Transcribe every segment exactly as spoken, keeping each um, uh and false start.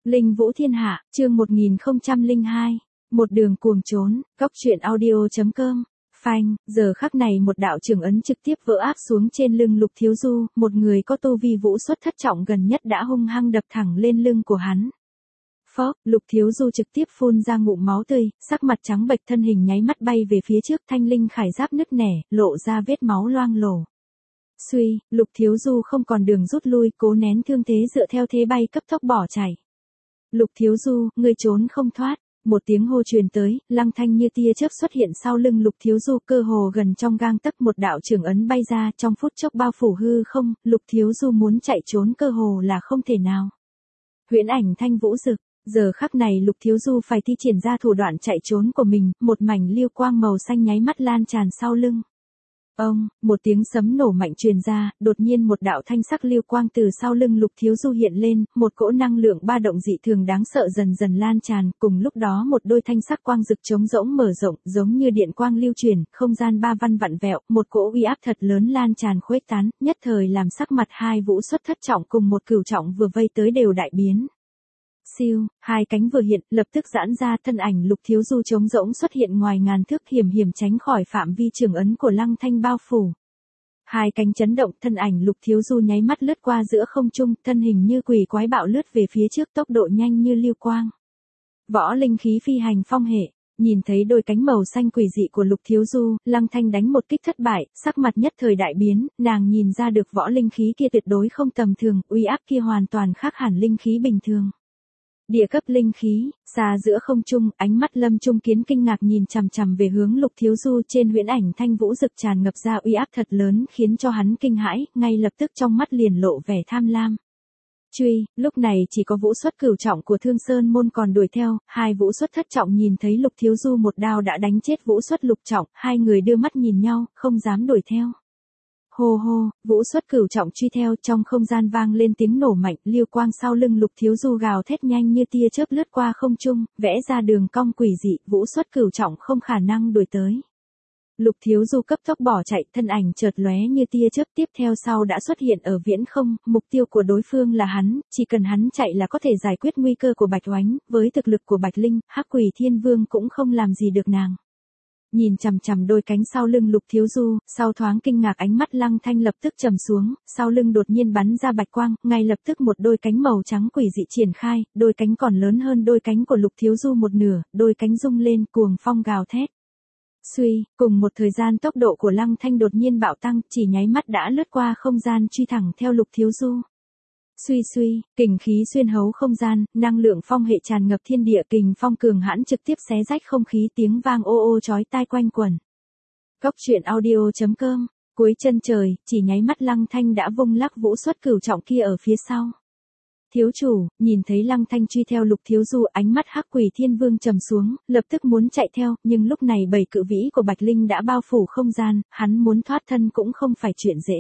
Linh Vũ Thiên Hạ, chương một nghìn không trăm lẻ hai. Một đường cuồng trốn, góc truyện audio chấm com. Phanh, giờ khắc này một đạo trường ấn trực tiếp vỡ áp xuống trên lưng Lục Thiếu Du, một người có tu vi vũ xuất thất trọng gần nhất đã hung hăng đập thẳng lên lưng của hắn. Phốc, Lục Thiếu Du trực tiếp phun ra ngụm máu tươi, sắc mặt trắng bệch, thân hình nháy mắt bay về phía trước, thanh linh khải giáp nứt nẻ, lộ ra vết máu loang lổ. Suy, Lục Thiếu Du không còn đường rút lui, cố nén thương thế dựa theo thế bay cấp tốc bỏ chạy. Lục Thiếu Du, ngươi trốn không thoát. Một tiếng hô truyền tới, Lăng Thanh như tia chớp xuất hiện sau lưng Lục Thiếu Du, cơ hồ gần trong gang tấc, một đạo trường ấn bay ra, trong phút chốc bao phủ hư không, Lục Thiếu Du muốn chạy trốn cơ hồ là không thể nào. Huyễn ảnh thanh vũ rực, giờ khắc này Lục Thiếu Du phải thi triển ra thủ đoạn chạy trốn của mình, một mảnh lưu quang màu xanh nháy mắt lan tràn sau lưng. Ông, một tiếng sấm nổ mạnh truyền ra, đột nhiên một đạo thanh sắc lưu quang từ sau lưng Lục Thiếu Du hiện lên, một cỗ năng lượng ba động dị thường đáng sợ dần dần lan tràn, cùng lúc đó một đôi thanh sắc quang rực trống rỗng mở rộng, giống như điện quang lưu truyền, không gian ba văn vặn vẹo, một cỗ uy áp thật lớn lan tràn khuếch tán, nhất thời làm sắc mặt hai vũ xuất thất trọng cùng một cửu trọng vừa vây tới đều đại biến. Siêu, hai cánh vừa hiện, lập tức giãn ra, thân ảnh Lục Thiếu Du trống rỗng xuất hiện ngoài ngàn thước, hiểm hiểm tránh khỏi phạm vi trường ấn của Lăng Thanh bao phủ. Hai cánh chấn động, thân ảnh Lục Thiếu Du nháy mắt lướt qua giữa không trung, thân hình như quỷ quái bạo lướt về phía trước, tốc độ nhanh như lưu quang. Võ linh khí phi hành phong hệ, nhìn thấy đôi cánh màu xanh quỷ dị của Lục Thiếu Du, Lăng Thanh đánh một kích thất bại, sắc mặt nhất thời đại biến, nàng nhìn ra được võ linh khí kia tuyệt đối không tầm thường, uy áp kia hoàn toàn khác hẳn linh khí bình thường. Địa cấp linh khí, xa giữa không trung, ánh mắt Lâm Trung Kiến kinh ngạc nhìn chằm chằm về hướng Lục Thiếu Du, trên huyễn ảnh thanh vũ rực tràn ngập ra uy áp thật lớn, khiến cho hắn kinh hãi, ngay lập tức trong mắt liền lộ vẻ tham lam. Truy, lúc này chỉ có vũ xuất cửu trọng của Thương Sơn môn còn đuổi theo, hai vũ xuất thất trọng nhìn thấy Lục Thiếu Du một đao đã đánh chết vũ xuất lục trọng, hai người đưa mắt nhìn nhau, không dám đuổi theo. Hô hô, vũ xuất cửu trọng truy theo, trong không gian vang lên tiếng nổ mạnh, lưu quang sau lưng Lục Thiếu Du gào thét nhanh như tia chớp lướt qua không trung, vẽ ra đường cong quỷ dị, vũ xuất cửu trọng không khả năng đuổi tới. Lục Thiếu Du cấp tốc bỏ chạy, thân ảnh chợt lóe như tia chớp, tiếp theo sau đã xuất hiện ở viễn không, mục tiêu của đối phương là hắn, chỉ cần hắn chạy là có thể giải quyết nguy cơ của Bạch Oánh, với thực lực của Bạch Linh, Hắc Quỷ Thiên Vương cũng không làm gì được nàng. Nhìn chằm chằm đôi cánh sau lưng Lục Thiếu Du, sau thoáng kinh ngạc ánh mắt Lăng Thanh lập tức trầm xuống, sau lưng đột nhiên bắn ra bạch quang, ngay lập tức một đôi cánh màu trắng quỷ dị triển khai, đôi cánh còn lớn hơn đôi cánh của Lục Thiếu Du một nửa, đôi cánh rung lên, cuồng phong gào thét. Suy, cùng một thời gian tốc độ của Lăng Thanh đột nhiên bạo tăng, chỉ nháy mắt đã lướt qua không gian truy thẳng theo Lục Thiếu Du. Suy suy, kình khí xuyên hấu không gian, năng lượng phong hệ tràn ngập thiên địa, kình phong cường hãn trực tiếp xé rách không khí, tiếng vang ô ô chói tai quanh quẩn. Góc truyện audio chấm com, cuối chân trời, chỉ nháy mắt Lăng Thanh đã vung lắc vũ xuất cửu trọng kia ở phía sau. Thiếu chủ, nhìn thấy Lăng Thanh truy theo Lục Thiếu Du, ánh mắt Hắc Quỷ Thiên Vương trầm xuống, lập tức muốn chạy theo, nhưng lúc này bảy cự vĩ của Bạch Linh đã bao phủ không gian, hắn muốn thoát thân cũng không phải chuyện dễ.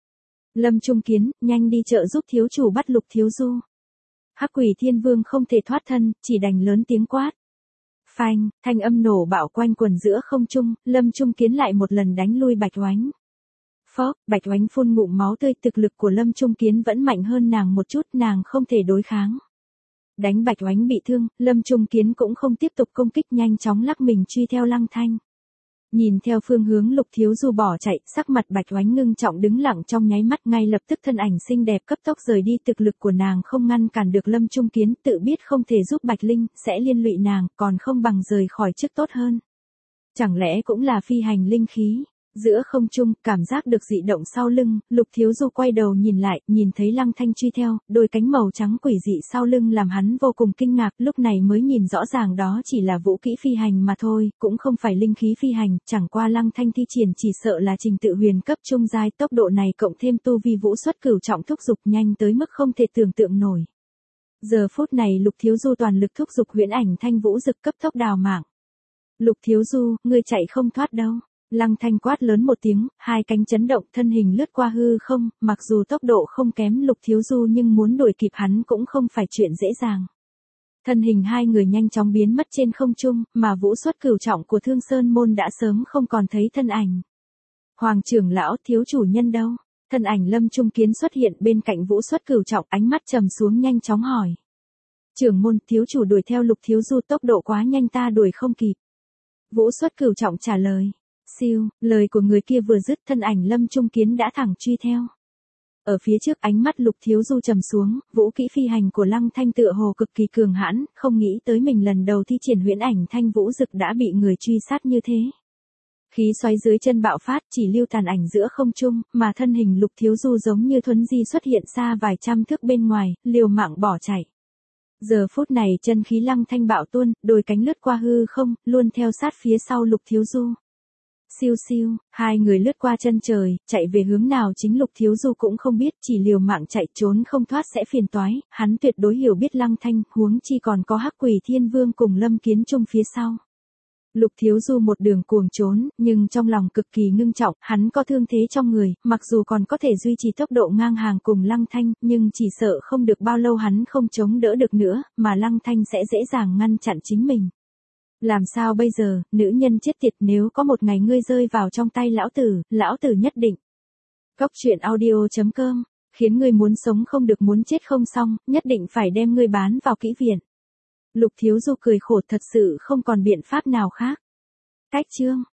Lâm Trung Kiến, nhanh đi trợ giúp thiếu chủ bắt Lục Thiếu Du. Hắc Quỷ Thiên Vương không thể thoát thân, chỉ đành lớn tiếng quát. Phanh, thanh âm nổ bạo quanh quần giữa không trung, Lâm Trung Kiến lại một lần đánh lui Bạch Oánh. Phốc, Bạch Oánh phun ngụm máu tươi, thực lực của Lâm Trung Kiến vẫn mạnh hơn nàng một chút, nàng không thể đối kháng. Đánh Bạch Oánh bị thương, Lâm Trung Kiến cũng không tiếp tục công kích, nhanh chóng lắc mình truy theo Lăng Thanh. Nhìn theo phương hướng Lục Thiếu Du bỏ chạy, sắc mặt Bạch Oánh ngưng trọng đứng lặng trong nháy mắt, ngay lập tức thân ảnh xinh đẹp cấp tốc rời đi, thực lực của nàng không ngăn cản được Lâm Trung Kiến, tự biết không thể giúp Bạch Linh, sẽ liên lụy nàng, còn không bằng rời khỏi trước tốt hơn. Chẳng lẽ cũng là phi hành linh khí? Giữa không trung, cảm giác được dị động sau lưng, Lục Thiếu Du quay đầu nhìn lại, nhìn thấy Lăng Thanh truy theo, đôi cánh màu trắng quỷ dị sau lưng làm hắn vô cùng kinh ngạc, lúc này mới nhìn rõ ràng đó chỉ là vũ kỹ phi hành mà thôi, cũng không phải linh khí phi hành, chẳng qua Lăng Thanh thi triển chỉ sợ là trình tự huyền cấp trung giai, tốc độ này cộng thêm tu vi vũ xuất cửu trọng thúc dục nhanh tới mức không thể tưởng tượng nổi. Giờ phút này Lục Thiếu Du toàn lực thúc dục huyễn ảnh thanh vũ rực cấp tốc đào mạng. Lục Thiếu Du, ngươi chạy không thoát đâu. Lăng Thanh quát lớn một tiếng, hai cánh chấn động, thân hình lướt qua hư không, mặc dù tốc độ không kém Lục Thiếu Du nhưng muốn đuổi kịp hắn cũng không phải chuyện dễ dàng. Thân hình hai người nhanh chóng biến mất trên không trung, mà vũ xuất cửu trọng của Thương Sơn môn đã sớm không còn thấy thân ảnh. Hoàng trưởng lão, thiếu chủ nhân đâu? Thân ảnh Lâm Trung Kiến xuất hiện bên cạnh vũ xuất cửu trọng, ánh mắt trầm xuống nhanh chóng hỏi. Trưởng môn, thiếu chủ đuổi theo Lục Thiếu Du tốc độ quá nhanh ta đuổi không kịp. Vũ Xuất Cửu trọng trả lời. Siêu, lời của người kia vừa dứt thân ảnh Lâm Trung Kiến đã thẳng truy theo. Ở phía trước ánh mắt Lục Thiếu Du trầm xuống, vũ kỹ phi hành của Lăng Thanh tựa hồ cực kỳ cường hãn, không nghĩ tới mình lần đầu thi triển huyễn ảnh thanh vũ dực đã bị người truy sát như thế. Khí xoáy dưới chân bạo phát chỉ lưu tàn ảnh giữa không trung, mà thân hình Lục Thiếu Du giống như thuấn di xuất hiện xa vài trăm thước bên ngoài, liều mạng bỏ chạy. Giờ phút này chân khí Lăng Thanh bạo tuôn, đôi cánh lướt qua hư không, luôn theo sát phía sau Lục Thiếu Du. Siêu siêu, hai người lướt qua chân trời, chạy về hướng nào chính Lục Thiếu Du cũng không biết, chỉ liều mạng chạy trốn không thoát sẽ phiền toái, hắn tuyệt đối hiểu biết Lăng Thanh, huống chi còn có Hắc Quỷ Thiên Vương cùng Lâm Kiến Trung phía sau. Lục Thiếu Du một đường cuồng trốn, nhưng trong lòng cực kỳ ngưng trọng, hắn có thương thế trong người, mặc dù còn có thể duy trì tốc độ ngang hàng cùng Lăng Thanh, nhưng chỉ sợ không được bao lâu hắn không chống đỡ được nữa, mà Lăng Thanh sẽ dễ dàng ngăn chặn chính mình. Làm sao bây giờ, nữ nhân chết tiệt, nếu có một ngày ngươi rơi vào trong tay lão tử, lão tử nhất định. Góc truyện audio chấm com, khiến ngươi muốn sống không được muốn chết không xong, nhất định phải đem ngươi bán vào kỹ viện. Lục Thiếu Du cười khổ thật sự không còn biện pháp nào khác. Cách chương